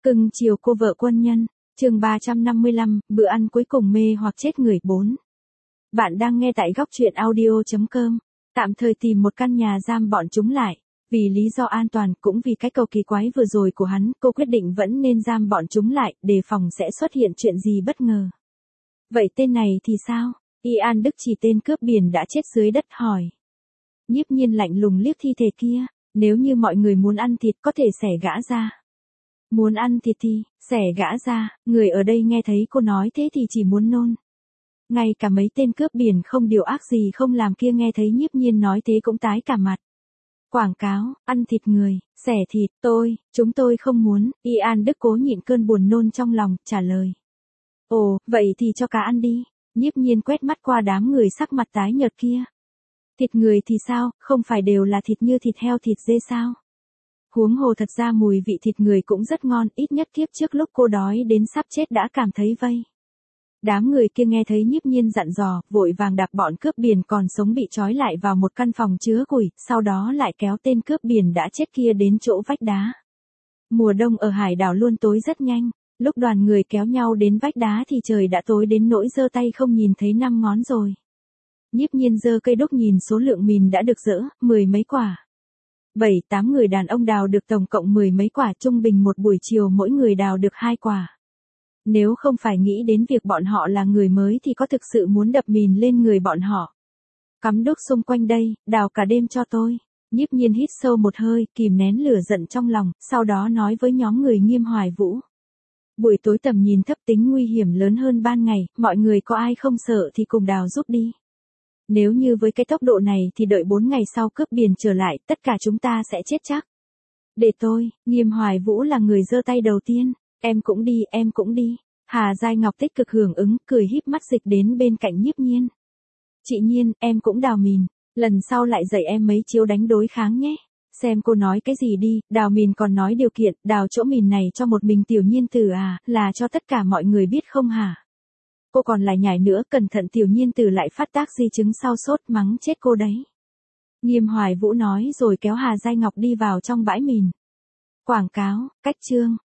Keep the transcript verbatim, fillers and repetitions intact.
Cưng chiều cô vợ quân nhân, chương ba trăm năm mươi lăm, bữa ăn cuối cùng mê hoặc chết người bốn. Bạn đang nghe tại góc truyện audio chấm com. Tạm thời tìm một căn nhà giam bọn chúng lại. Vì lý do an toàn cũng vì cái cầu kỳ quái vừa rồi của hắn, cô quyết định vẫn nên giam bọn chúng lại, đề phòng sẽ xuất hiện chuyện gì bất ngờ. Vậy tên này thì sao? Ian Đức Chỉ, tên cướp biển đã chết dưới đất, hỏi. Nhiếp Nhiên lạnh lùng liếc thi thể kia. Nếu như mọi người muốn ăn thịt có thể xẻ gã ra. Muốn ăn thịt thì, xẻ gã ra, người ở đây nghe thấy cô nói thế thì chỉ muốn nôn. Ngay cả mấy tên cướp biển không điều ác gì không làm kia nghe thấy Nhiếp Nhiên nói thế cũng tái cả mặt. Quảng cáo, ăn thịt người, xẻ thịt, tôi, chúng tôi không muốn, Ian Đức cố nhịn cơn buồn nôn trong lòng, trả lời. Ồ, vậy thì cho cá ăn đi, Nhiếp Nhiên quét mắt qua đám người sắc mặt tái nhợt kia. Thịt người thì sao, không phải đều là thịt như thịt heo thịt dê sao? Huống hồ thật ra mùi vị thịt người cũng rất ngon, ít nhất kiếp trước lúc cô đói đến sắp chết đã cảm thấy vây. Đám người kia nghe thấy Nhiếp Nhiên dặn dò, vội vàng đạp bọn cướp biển còn sống bị trói lại vào một căn phòng chứa củi, sau đó lại kéo tên cướp biển đã chết kia đến chỗ vách đá. Mùa đông ở hải đảo luôn tối rất nhanh, lúc đoàn người kéo nhau đến vách đá thì trời đã tối đến nỗi giơ tay không nhìn thấy năm ngón rồi. Nhiếp Nhiên giơ cây đúc nhìn số lượng mìn đã được dỡ, mười mấy quả. Bảy, tám người đàn ông đào được tổng cộng mười mấy quả, trung bình một buổi chiều mỗi người đào được hai quả. Nếu không phải nghĩ đến việc bọn họ là người mới thì có thực sự muốn đập mìn lên người bọn họ. Cắm đúc xung quanh đây, đào cả đêm cho tôi. Nhiếp Nhiên hít sâu một hơi, kìm nén lửa giận trong lòng, sau đó nói với nhóm người Nghiêm Hoài Vũ. Buổi tối tầm nhìn thấp tính nguy hiểm lớn hơn ban ngày, mọi người có ai không sợ thì cùng đào giúp đi. Nếu như với cái tốc độ này thì đợi bốn ngày sau cướp biển trở lại, tất cả chúng ta sẽ chết chắc. Để tôi, Nghiêm Hoài Vũ là người giơ tay đầu tiên, em cũng đi, em cũng đi. Hà Giai Ngọc tích cực hưởng ứng, cười híp mắt dịch đến bên cạnh Nhiếp Nhiên. Chị Nhiên, em cũng đào mìn, lần sau lại dạy em mấy chiêu đánh đối kháng nhé. Xem cô nói cái gì đi, đào mìn còn nói điều kiện, đào chỗ mìn này cho một mình Tiểu Nhiên Tử à, là cho tất cả mọi người biết không hả? Cô còn lại nhảy nữa, cẩn thận Tiểu Nhiên Tử lại phát tác di chứng sau sốt, mắng chết cô đấy. Nghiêm Hoài Vũ nói rồi kéo Hà Giai Ngọc đi vào trong bãi mìn. Quảng cáo, cách chương,